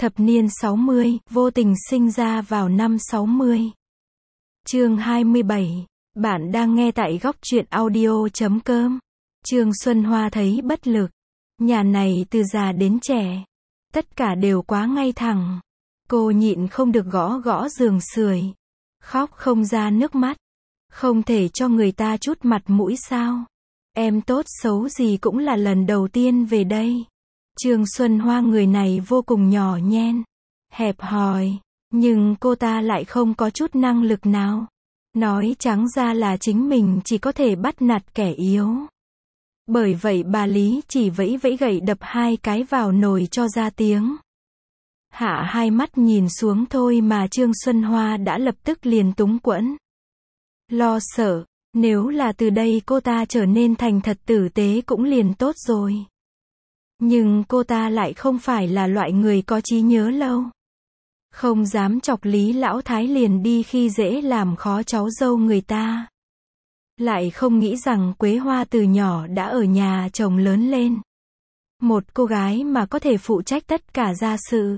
Thập niên 60, vô tình sinh ra vào năm 60. Chương 27. Bạn đang nghe tại góc truyện audio.com. Trương Xuân Hoa thấy bất lực. Nhà này từ già đến trẻ, tất cả đều quá ngay thẳng. Cô nhịn không được gõ gõ giường sưởi, khóc không ra nước mắt. Không thể cho người ta chút mặt mũi sao? Em tốt xấu gì cũng là lần đầu tiên về đây. Trương Xuân Hoa người này vô cùng nhỏ nhen, hẹp hòi, nhưng cô ta lại không có chút năng lực nào. Nói trắng ra là chính mình chỉ có thể bắt nạt kẻ yếu. Bởi vậy bà Lý chỉ vẫy vẫy gậy đập hai cái vào nồi cho ra tiếng. Hạ hai mắt nhìn xuống thôi mà Trương Xuân Hoa đã lập tức liền túng quẫn. Lo sợ, nếu là từ đây cô ta trở nên thành thật tử tế cũng liền tốt rồi. Nhưng cô ta lại không phải là loại người có trí nhớ lâu. Không dám chọc Lý Lão Thái liền đi khi dễ làm khó cháu dâu người ta. Lại không nghĩ rằng Quế Hoa từ nhỏ đã ở nhà chồng lớn lên. Một cô gái mà có thể phụ trách tất cả gia sự,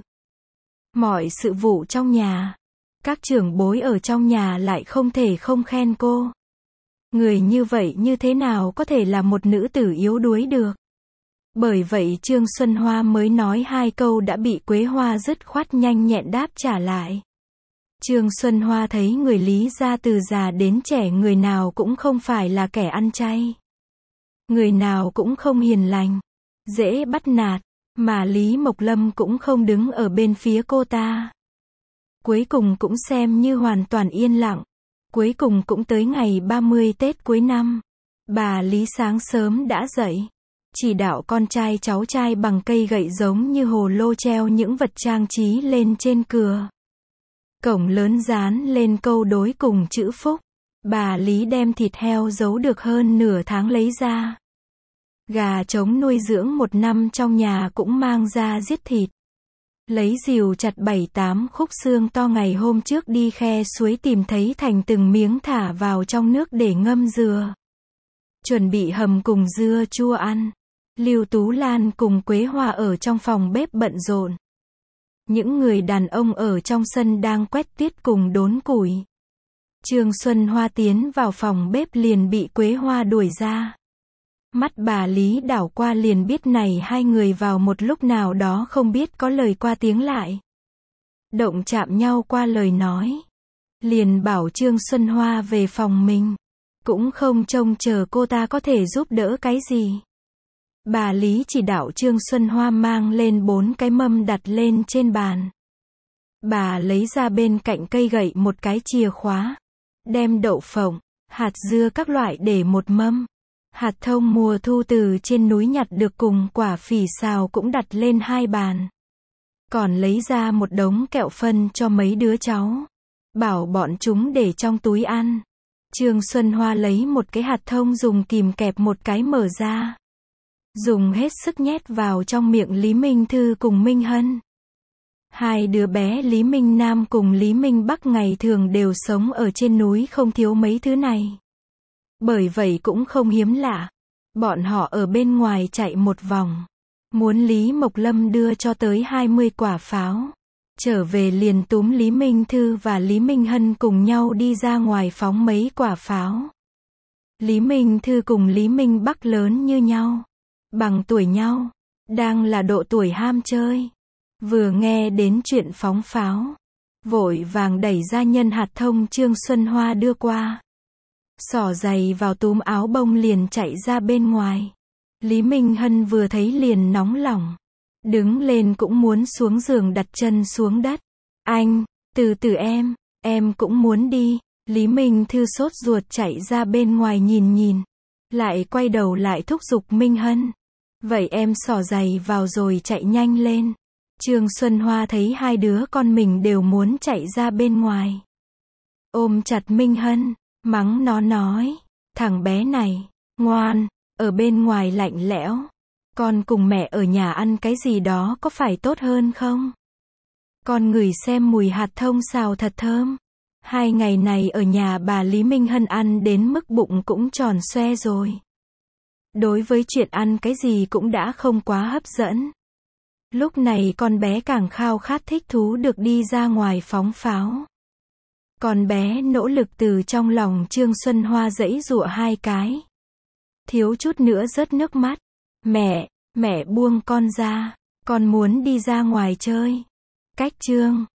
mọi sự vụ trong nhà. Các trưởng bối ở trong nhà lại không thể không khen cô. Người như vậy như thế nào có thể là một nữ tử yếu đuối được. Bởi vậy Trương Xuân Hoa mới nói hai câu đã bị Quế Hoa dứt khoát nhanh nhẹn đáp trả lại. Trương Xuân Hoa thấy người Lý gia từ già đến trẻ người nào cũng không phải là kẻ ăn chay. Người nào cũng không hiền lành, dễ bắt nạt, mà Lý Mộc Lâm cũng không đứng ở bên phía cô ta. Cuối cùng cũng xem như hoàn toàn yên lặng. Cuối cùng cũng tới ngày 30 Tết cuối năm. Bà Lý sáng sớm đã dậy, chỉ đạo con trai cháu trai bằng cây gậy giống như hồ lô treo những vật trang trí lên trên cửa. Cổng lớn dán lên câu đối cùng chữ phúc. Bà Lý đem thịt heo giấu được hơn nửa tháng lấy ra. Gà trống nuôi dưỡng một năm trong nhà cũng mang ra giết thịt. Lấy rìu chặt 7-8 khúc xương to ngày hôm trước đi khe suối tìm thấy thành từng miếng thả vào trong nước để ngâm dừa. Chuẩn bị hầm cùng dưa chua ăn. Lưu Tú Lan cùng Quế Hoa ở trong phòng bếp bận rộn. Những người đàn ông ở trong sân đang quét tuyết cùng đốn củi. Trương Xuân Hoa tiến vào phòng bếp liền bị Quế Hoa đuổi ra. Mắt bà Lý đảo qua liền biết này hai người vào một lúc nào đó không biết có lời qua tiếng lại. Động chạm nhau qua lời nói. Liền bảo Trương Xuân Hoa về phòng mình. Cũng không trông chờ cô ta có thể giúp đỡ cái gì. Bà Lý chỉ đạo Trương Xuân Hoa mang lên 4 cái mâm đặt lên trên bàn. Bà lấy ra bên cạnh cây gậy một cái chìa khóa. Đem đậu phộng, hạt dưa các loại để một mâm. Hạt thông mùa thu từ trên núi nhặt được cùng quả phỉ xào cũng đặt lên 2 bàn. Còn lấy ra một đống kẹo phân cho mấy đứa cháu. Bảo bọn chúng để trong túi ăn. Trương Xuân Hoa lấy một cái hạt thông dùng kìm kẹp một cái mở ra. Dùng hết sức nhét vào trong miệng Lý Minh Thư cùng Minh Hân. Hai đứa bé Lý Minh Nam cùng Lý Minh Bắc ngày thường đều sống ở trên núi không thiếu mấy thứ này. Bởi vậy cũng không hiếm lạ. Bọn họ ở bên ngoài chạy một vòng. Muốn Lý Mộc Lâm đưa cho tới 20 quả pháo. Trở về liền túm Lý Minh Thư và Lý Minh Hân cùng nhau đi ra ngoài phóng mấy quả pháo. Lý Minh Thư cùng Lý Minh Bắc lớn như nhau. Bằng tuổi nhau. Đang là độ tuổi ham chơi. Vừa nghe đến chuyện phóng pháo. Vội vàng đẩy ra nhân hạt thông Trương Xuân Hoa đưa qua. Xỏ giày vào túm áo bông liền chạy ra bên ngoài. Lý Minh Hân vừa thấy liền nóng lòng. Đứng lên cũng muốn xuống giường đặt chân xuống đất. Anh, từ từ em cũng muốn đi. Lý Minh Thư sốt ruột chạy ra bên ngoài nhìn. Lại quay đầu lại thúc giục Minh Hân. Vậy em xỏ giày vào rồi chạy nhanh lên. Trương Xuân Hoa thấy hai đứa con mình đều muốn chạy ra bên ngoài. Ôm chặt Minh Hân, mắng nó nói. Thằng bé này, ngoan, ở bên ngoài lạnh lẽo. Con cùng mẹ ở nhà ăn cái gì đó có phải tốt hơn không? Con ngửi xem mùi hạt thông xào thật thơm. 2 ngày này ở nhà bà Lý Minh Hân ăn đến mức bụng cũng tròn xoe rồi. Đối với chuyện ăn cái gì cũng đã không quá hấp dẫn. Lúc này con bé càng khao khát thích thú được đi ra ngoài phóng pháo. Con bé nỗ lực từ trong lòng Trương Xuân Hoa giãy giụa 2 cái. Thiếu chút nữa rớt nước mắt. Mẹ buông con ra. Con muốn đi ra ngoài chơi. Cách Trương